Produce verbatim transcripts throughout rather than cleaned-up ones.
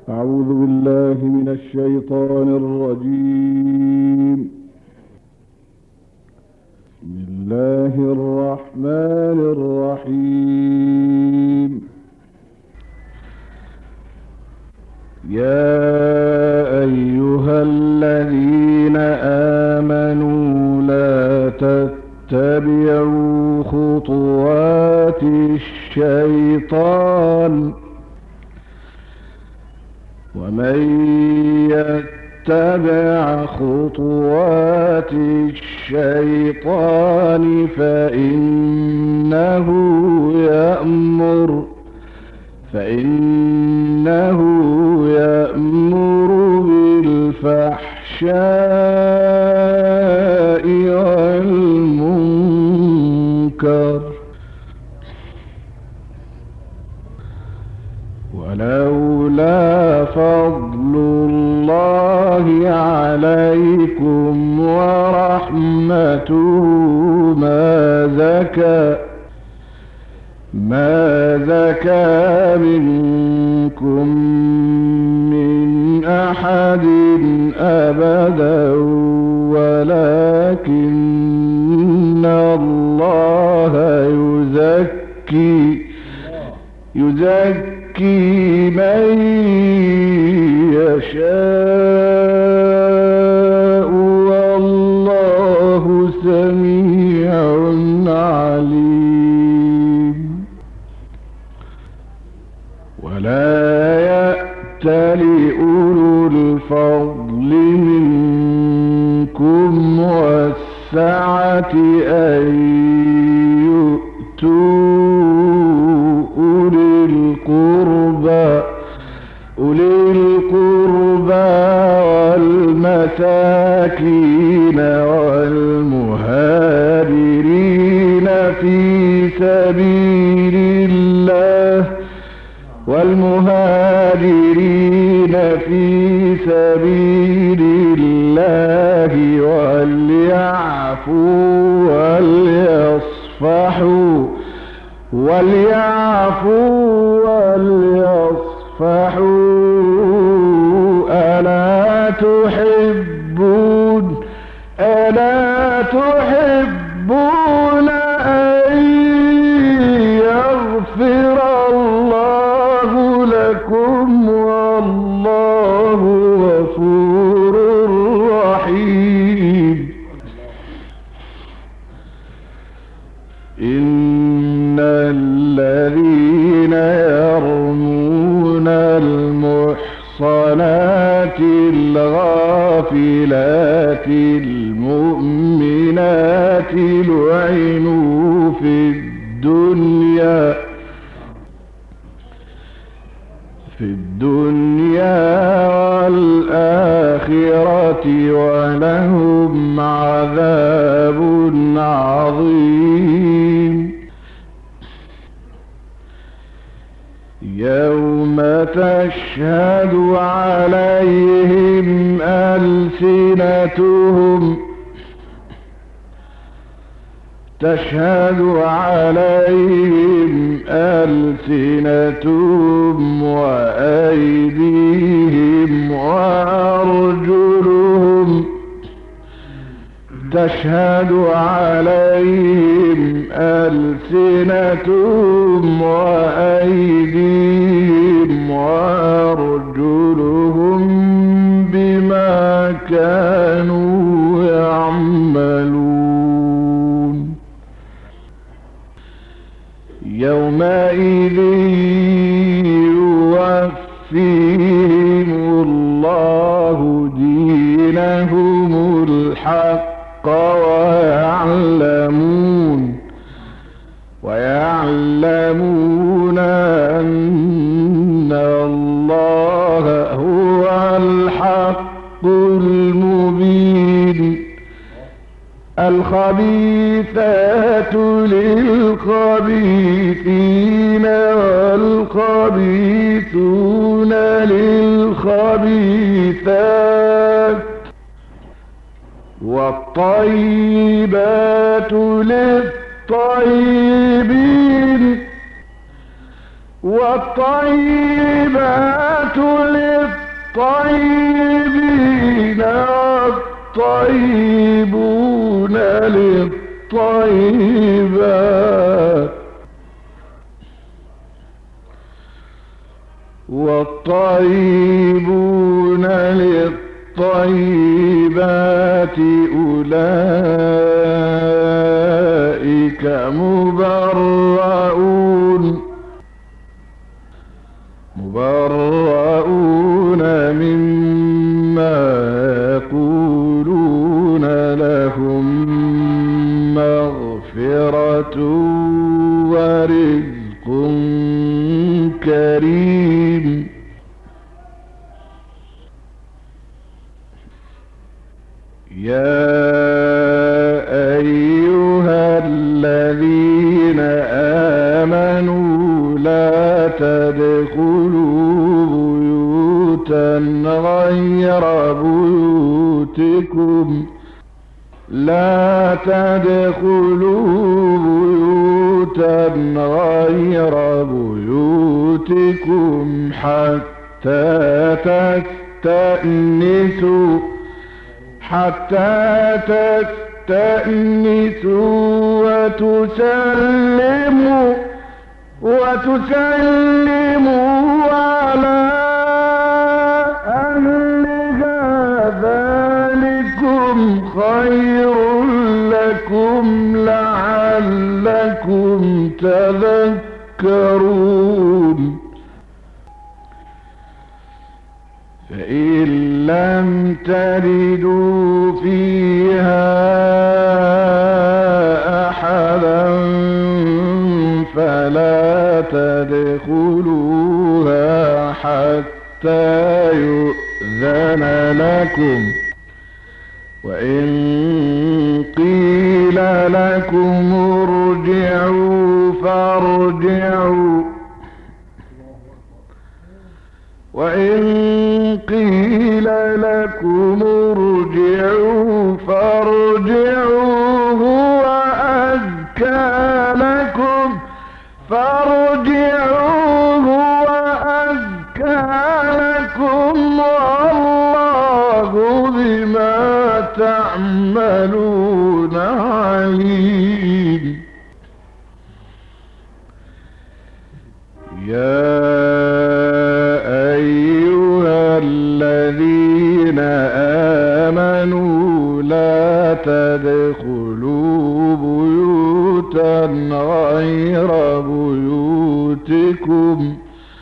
أعوذ بالله من الشيطان الرجيم. بسم الله الرحمن الرحيم. يا أيها الذين آمنوا لا تتبعوا خطوات الشيطان ومن يتبع خطوات الشيطان فإنه يأمر فإنه يأمر بالفحشاء والمنكر ولولا فضل الله عليكم ورحمته ما زكى ما زكى منكم من أحد أبدا ولكن الله يزكي يزكي من يشاء والله سميع عليم. ولا يأتل أولو الفضل منكم والسعة أن يؤتوا أولي القربى أولي القربى والمساكين والمهاجرين في سبيل الله والمهاجرين في سبيل الله وليعفوا وليصفحوا وليعفوا وليصفحوا ألا تحبون ألا تحبون أن يغفر الله لكم والله غفور رحيم. إن الذين يرمون المحصنات الغافلات المؤمنات لعنوا في الدنيا في الدنيا والآخرة ولهم عذاب عظيم. يوم تشهد عليهم ألسنتهم تشهد عليهم ألسنتهم وأيديهم وأرجلهم تشهد عليهم ألسنتهم وأيديهم وأرجلهم بما كانوا يعملون. يومئذ يوفيهم الله دينهم الحق ويعلمون ويعلمون أن الله هو الحق المبين. الخبيثات للخبيثين والخبيثون للخبيثات والطيبات للطيبين والطيبات للطيبين للطيبين والطيبون للطيبات والطيبون للطيبات أولئك مبرؤون مبرؤون مما يقولون لهم مغفرة ورزق كريم. يا أيها الذين آمنوا لا تدخلوا بيوتا غير بيوتكم لا تدخلوا بيوتا غير بيوتكم حتى تستأنسوا حتى تستأنسوا وتسلموا وتسلموا على أهلها ذلكم خير لكم لعلكم تذكرون. فإن لم تجدوا فيها أحدا فلا تدخلوها حتى يؤذن لكم وإن قيل لكم ارجعوا فارجعوا وإن قيل لكم ارجعوا فارجعوا هو أزكى لكم فارجعوا هو أزكى لكم والله بما تعملون عليم. يا الذين آمنوا لا تدخلوا بيوتا غير بيوتكم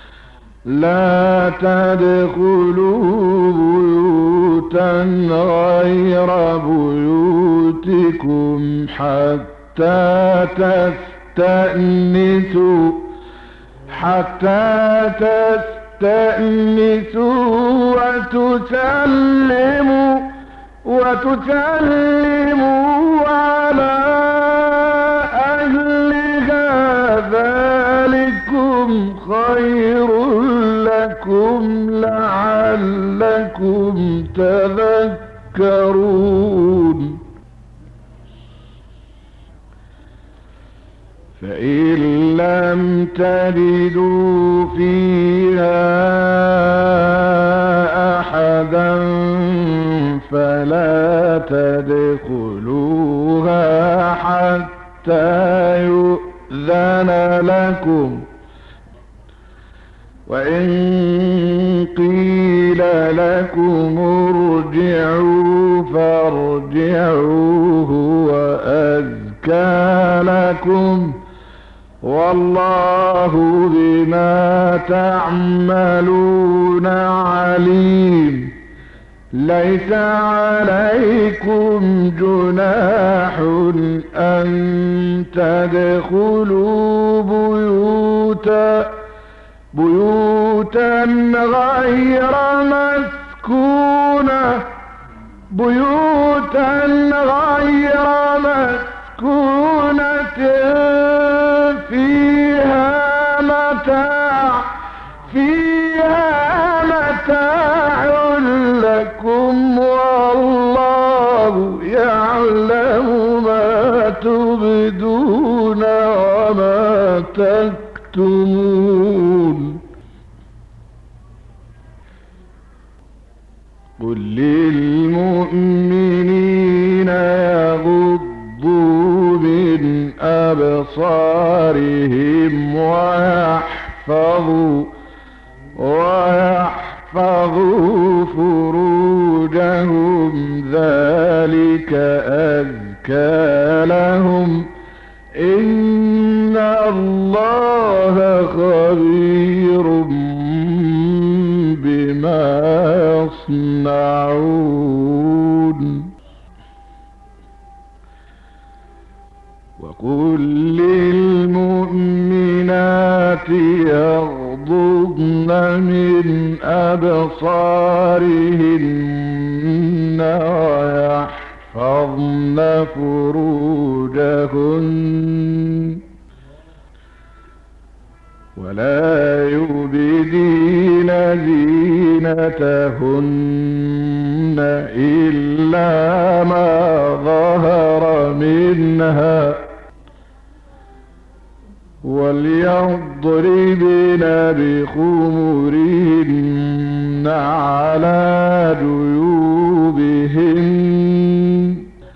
لا تدخلوا بيوتا غير بيوتكم حتى تستأنسوا حتى تستأنسوا تأنسوا وتسلموا وتسلموا على أهلها ذلكم خير لكم لعلكم تذكرون. فإن لم تجدوا فيها أحدا فلا تدخلوها حتى يؤذن لكم وإن قيل لكم ارجعوا فارجعوا هو أزكى لكم والله بما تعملون عليم. ليس عليكم جناح أن تدخلوا بيوتا بيوتا غير مسكونة بيوتا غير مسكونة فيها متاع فيها متاع لكم والله يعلم ما تبدون وما تكتمون. قل للمؤمنين يغضوا من أبصارهم ويحفظوا ويحفظوا فروجهم ذلك أزكى لهم إن الله خبير بما يصنعون وقل للمؤمنات يغضضن من أبصارهن ويحفظن فروجهن ولا يبدين زينتهن إلا ما ظهر منها وليضربن بخمرهن على جيوبهن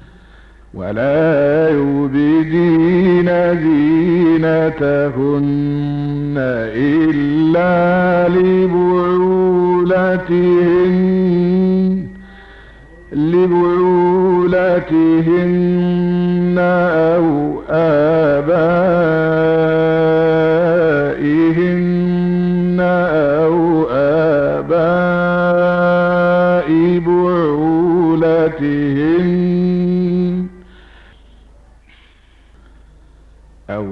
ولا يبدين زينتهن إلا لبعولتهن لبعولتهن أو آبائهن أو آباء بعولتهن أو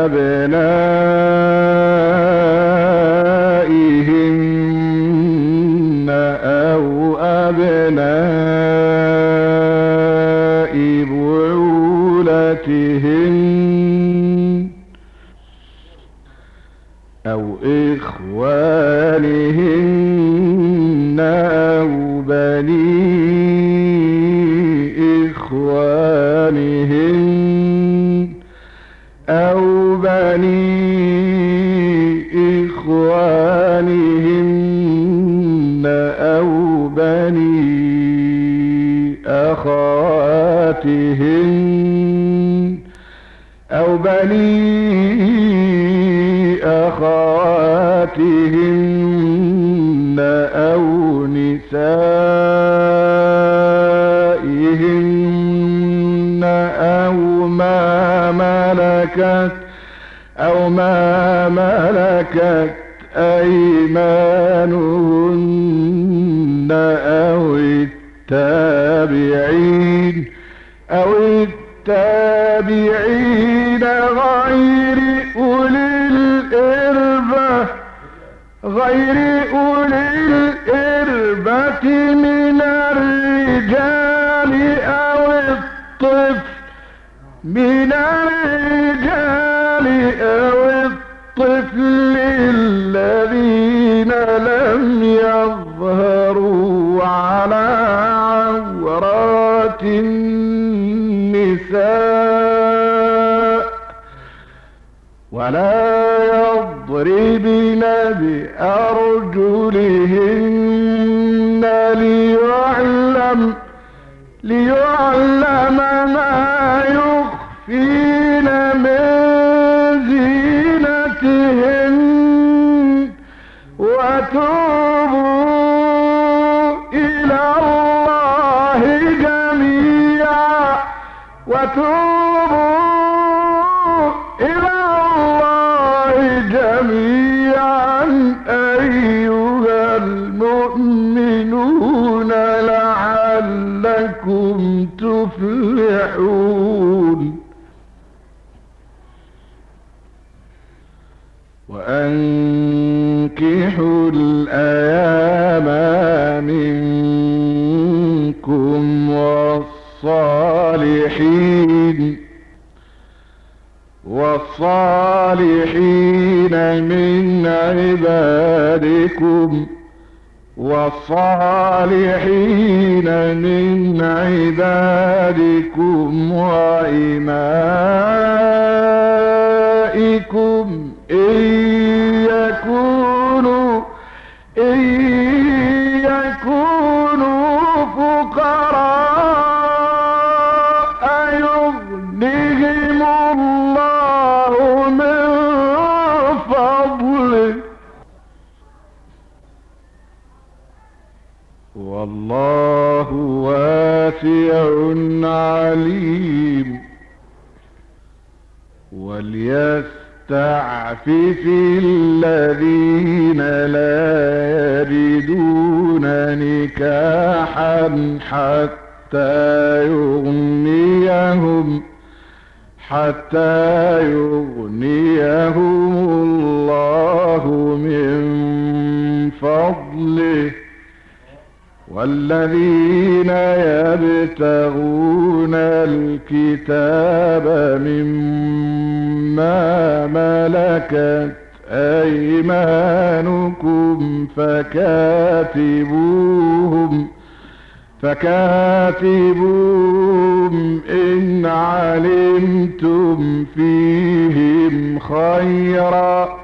أبنائهن أو أبناء بعولتهن أو إخوانهن أو بني إخوانهن أو بني إخوانهن أو بني أخواتهن أو بني أخواتهن أو نسائهن أو ما ملكت أو ما ملكت أيمانهن أو التابعين أو التابعين غير أولي الإربة غير أولي الإربة من الرجال أو الطفل من الرجال أو الطفل الذين لم يظهروا على عورات النساء ولا يضربن بأرجلهن ليعلم ليعلم ما يخفين من زينتهن وتوبوا إلى الله جميعا وتوبوا إلى الله جميعا أيها المؤمنون لعلكم تفلحون وأنكحوا الأيام منكم والصالحين والصالحين من عبادكم والصالحين من عبادكم وإمائكم إن يكونوا إن يكونوا والله واسع عليم. وليستعفف الذين لا يجدون نكاحا حتى يغنيهم حتى يغنيهم الله من فضله، والذين يبتغون الكتاب مما ملكت أيمانكم فكاتبوهم فكاتبوهم إن علمتم فيهم خيرا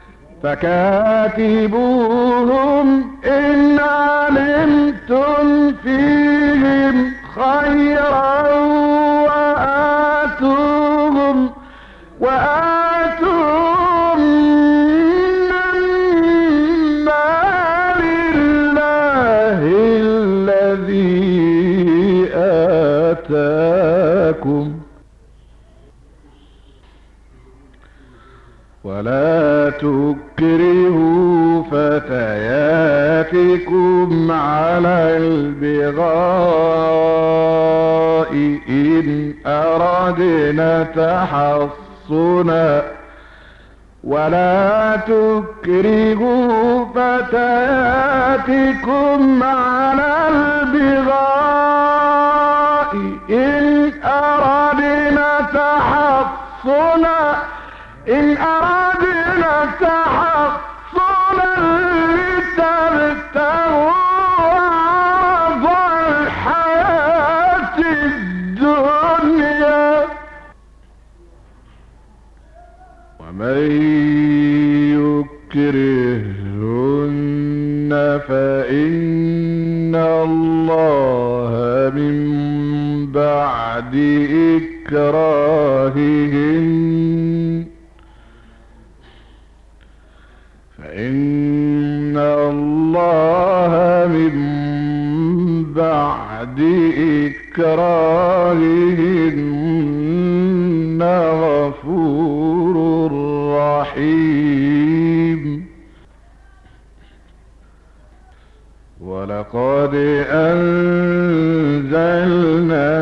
فكاتبوهم إن علمتم فيهم خيرا وآتوهم وآتوهم من مال الله الذي آتاكم، ولا تكرهوا فتياتكم على البغاء إن أردنا تحصنا ولا تكرهوا فتياتكم على البغاء إن أردنا تحصنا إن أردنا تحصنا لتبتغوا عرض الحياة الدنيا، ومن يكرهن فإن الله من بعد إكراههن فإن الله من بعد إكراههن غفور رحيم. ولقد أنزلنا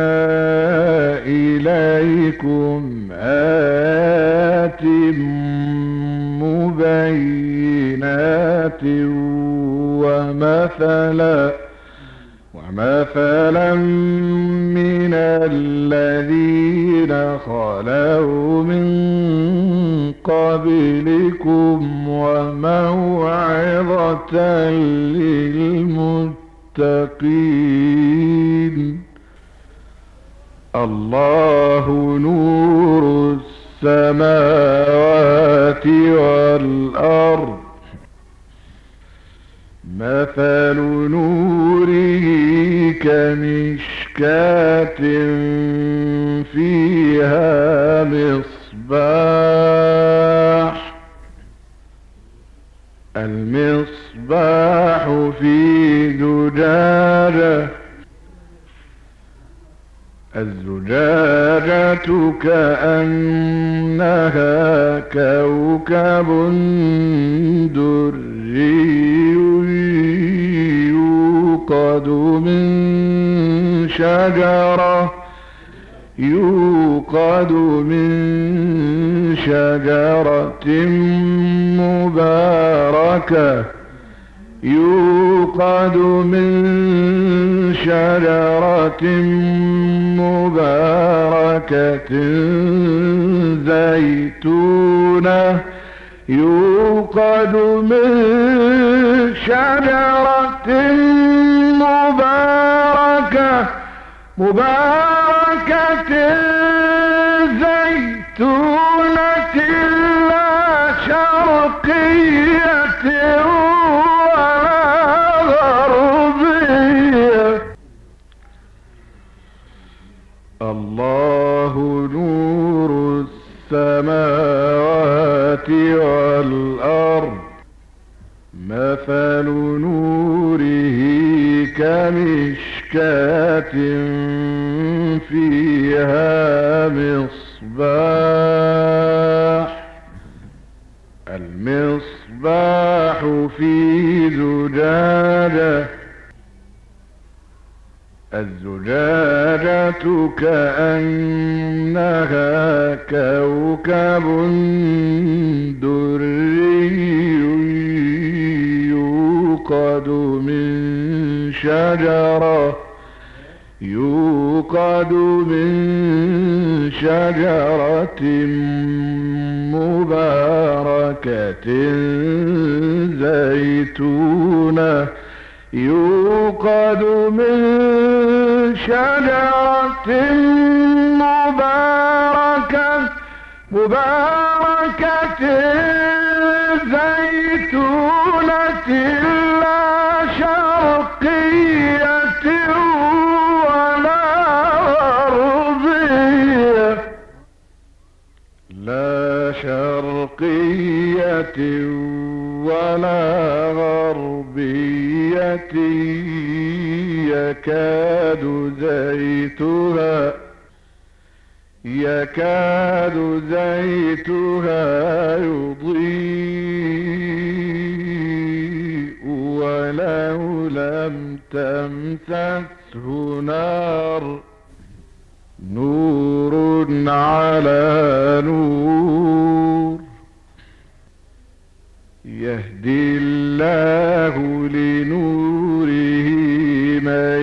إليكم آيات مبينات ومثلا ومثلا من الذين خلوا من قبلكم وموعظة للمتقين. الله نور السماوات والأرض، مثل نوره كمشكاة فيها مصباح المصباح في زجاجة الزجاجة كأنها كوكب دري يوقد من شجرة يوقد من شجرة مباركة يوقد من شجرة مباركة زيتونة يوقد من شجرة مباركة مباركة زيتونة لا شرقية الله نور السماوات والأرض، مثل نوره كمشكاة فيها مصباح المصباح في زجاجة الزجاجة كأنها كوكب دري يوقد من شجرة يوقد من شجرة مباركة زيتونة يوقد من شجرة مباركة مباركة زيتونة لا شرقية ولا غربية لا شرقية ولا غربية يكاد زيتها يكاد زيتها يضيء ولو لم تمسسه نار نور على نور يهدي الله لنوره من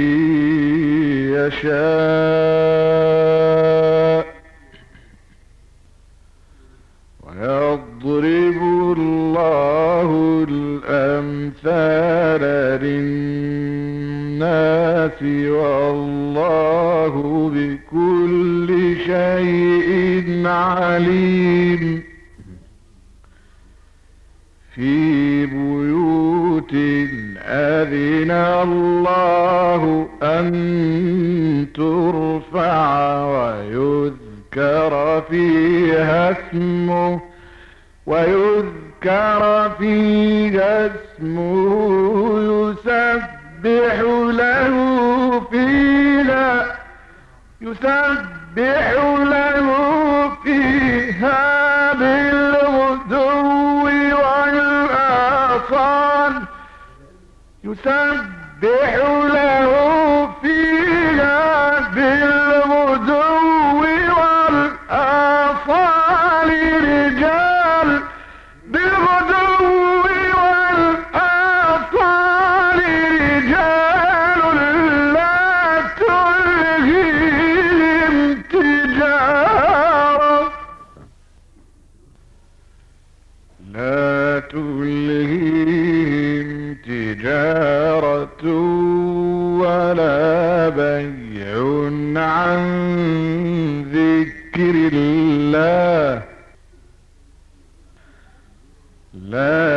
يشاء ويضرب الله الأمثال للناس والله بكل شيء عليم في بيوت أذن الله أن ترفع ويذكر فيها اسمه ويذكر فيها اسمه يسبح له فيها يسبح له فيها بالغدو والآصال يسبح له فيها بالغدو والآصال رجال بالغدو والآصال رجال لا تلهيهم تجارة لا تلهيهم تجارة ولا بيع عن ذكر الله لا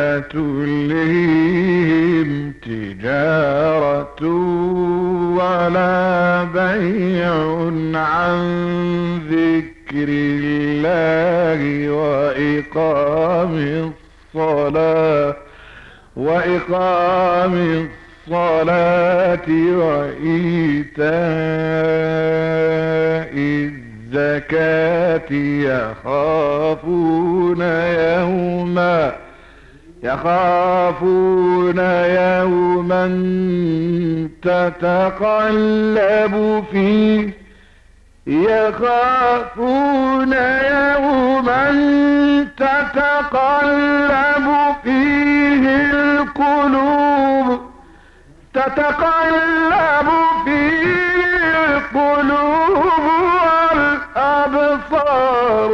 تلهيهم تجارة ولا بيع عن ذكر الله وإقام الصلاة وإقام الصلاة وإيتاء الزكاة يخافون يوما يخافون يوما تتقلب فيه يخافون يوما تتقلب فيه القلوب تتقلب فيه القلوب والأبصار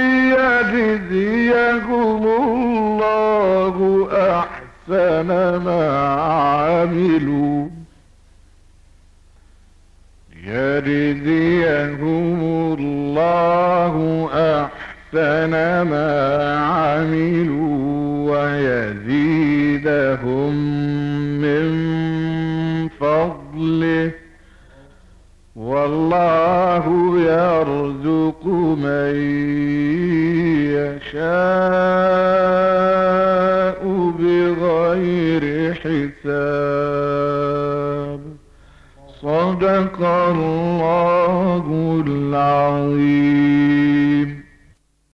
ليجزيهم الله أحسن ما عملوا يجزيهم الله أحسن ما عملوا ويزيدهم من فضله والله يرزق من يشاء. يشاء بغير حساب. صدق الله العظيم.